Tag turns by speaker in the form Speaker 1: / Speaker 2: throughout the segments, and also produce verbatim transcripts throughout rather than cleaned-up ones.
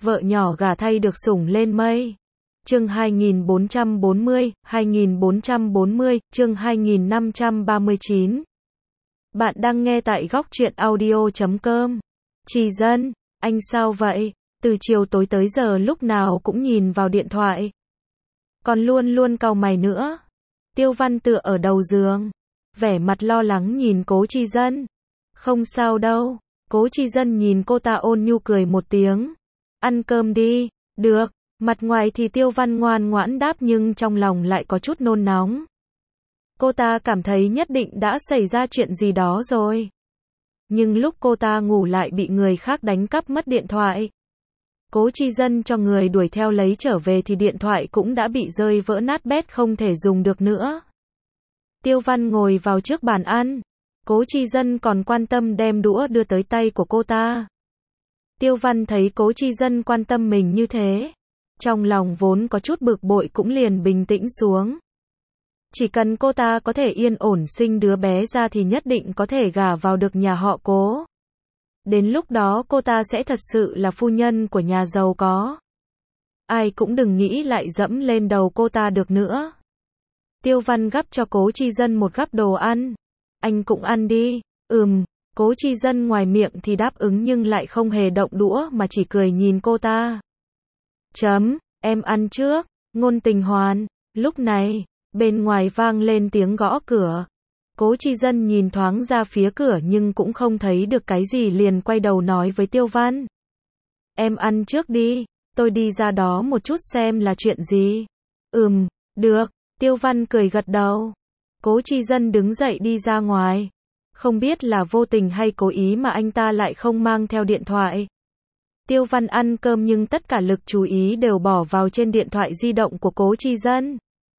Speaker 1: Vợ nhỏ gả thay được sủng lên mây. Chương hai nghìn bốn trăm bốn mươi, hai nghìn bốn trăm bốn mươi, chương hai nghìn năm trăm ba mươi chín. Bạn đang nghe tại góc truyện audio chấm com. Trì Dân, anh sao vậy? Từ chiều tối tới giờ lúc nào cũng nhìn vào điện thoại. Còn luôn luôn cau mày nữa. Tiêu Văn tựa ở đầu giường, vẻ mặt lo lắng nhìn Cố Trì Dân. Không sao đâu. Cố Trì Dân nhìn cô ta ôn nhu cười một tiếng. Ăn cơm đi. Được. Mặt ngoài thì Tiêu Văn ngoan ngoãn đáp nhưng trong lòng lại có chút nôn nóng. Cô ta cảm thấy nhất định đã xảy ra chuyện gì đó rồi. Nhưng lúc cô ta ngủ lại bị người khác đánh cắp mất điện thoại. Cố Trì Dân cho người đuổi theo lấy trở về thì điện thoại cũng đã bị rơi vỡ nát bét không thể dùng được nữa. Tiêu Văn ngồi vào trước bàn ăn. Cố Trì Dân còn quan tâm đem đũa đưa tới tay của cô ta. Tiêu Văn thấy Cố Trì Dân quan tâm mình như thế. Trong lòng vốn có chút bực bội cũng liền bình tĩnh xuống. Chỉ cần cô ta có thể yên ổn sinh đứa bé ra thì nhất định có thể gả vào được nhà họ Cố. Đến lúc đó cô ta sẽ thật sự là phu nhân của nhà giàu có. Ai cũng đừng nghĩ lại dẫm lên đầu cô ta được nữa. Tiêu Văn gắp cho Cố Trì Dân một gắp đồ ăn. Anh cũng ăn đi. Ừm, Cố Trì Dân ngoài miệng thì đáp ứng nhưng lại không hề động đũa mà chỉ cười nhìn cô ta. Chấm, em ăn trước. Ngôn Tình Hoàn. Lúc này, bên ngoài vang lên tiếng gõ cửa. Cố Trì Dân nhìn thoáng ra phía cửa nhưng cũng không thấy được cái gì liền quay đầu nói với Tiêu Văn. Em ăn trước đi, tôi đi ra đó một chút xem là chuyện gì. Ừm, được, Tiêu Văn cười gật đầu. Cố Trì Dân đứng dậy đi ra ngoài. Không biết là vô tình hay cố ý mà anh ta lại không mang theo điện thoại. Tiêu Văn ăn cơm nhưng tất cả lực chú ý đều bỏ vào trên điện thoại di động của Cố Trì Dân.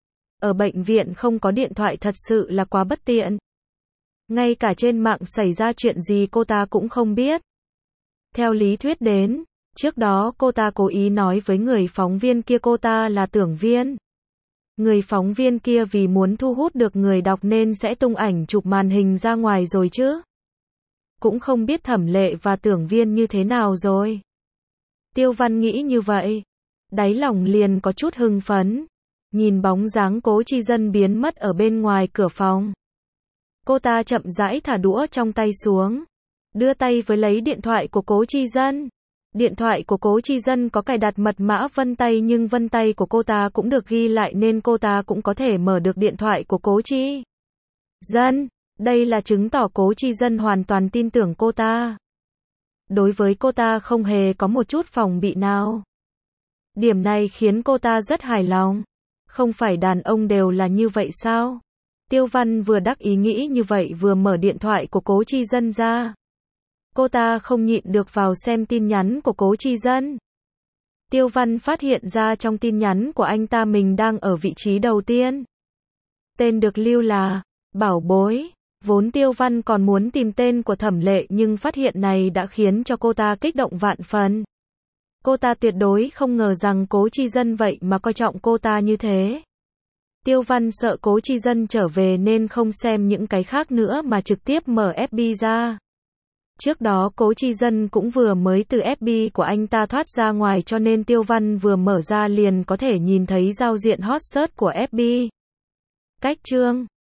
Speaker 1: Ở bệnh viện không có điện thoại thật sự là quá bất tiện. Ngay cả trên mạng xảy ra chuyện gì cô ta cũng không biết. Theo lý thuyết đến, trước đó cô ta cố ý nói với người phóng viên kia cô ta là Tưởng Viên. Người phóng viên kia vì muốn thu hút được người đọc nên sẽ tung ảnh chụp màn hình ra ngoài rồi chứ. Cũng không biết Thẩm Lệ và Tưởng Viên như thế nào rồi. Tiêu Văn nghĩ như vậy. Đáy lòng liền có chút hưng phấn. Nhìn bóng dáng Cố Trì Dân biến mất ở bên ngoài cửa phòng. Cô ta chậm rãi thả đũa trong tay xuống. Đưa tay với lấy điện thoại của Cố Trì Dân. Điện thoại của Cố Trì Dân có cài đặt mật mã vân tay nhưng vân tay của cô ta cũng được ghi lại nên cô ta cũng có thể mở được điện thoại của Cố Trì Dân. Đây là chứng tỏ Cố Trì Dân hoàn toàn tin tưởng cô ta. Đối với cô ta không hề có một chút phòng bị nào. Điểm này khiến cô ta rất hài lòng. Không phải đàn ông đều là như vậy sao? Tiêu Văn vừa đắc ý nghĩ như vậy vừa mở điện thoại của Cố Trì Dân ra. Cô ta không nhịn được vào xem tin nhắn của Cố Trì Dân. Tiêu Văn phát hiện ra trong tin nhắn của anh ta mình đang ở vị trí đầu tiên. Tên được lưu là Bảo Bối. Vốn Tiêu Văn còn muốn tìm tên của Thẩm Lệ nhưng phát hiện này đã khiến cho cô ta kích động vạn phần. Cô ta tuyệt đối không ngờ rằng Cố Trì Dân vậy mà coi trọng cô ta như thế. Tiêu Văn sợ Cố Trì Dân trở về nên không xem những cái khác nữa mà trực tiếp mở ép bê ra. Trước đó Cố Trì Dân cũng vừa mới từ ép bê của anh ta thoát ra ngoài cho nên Tiêu Văn vừa mở ra liền có thể nhìn thấy giao diện hot search của ép bê. Cách chương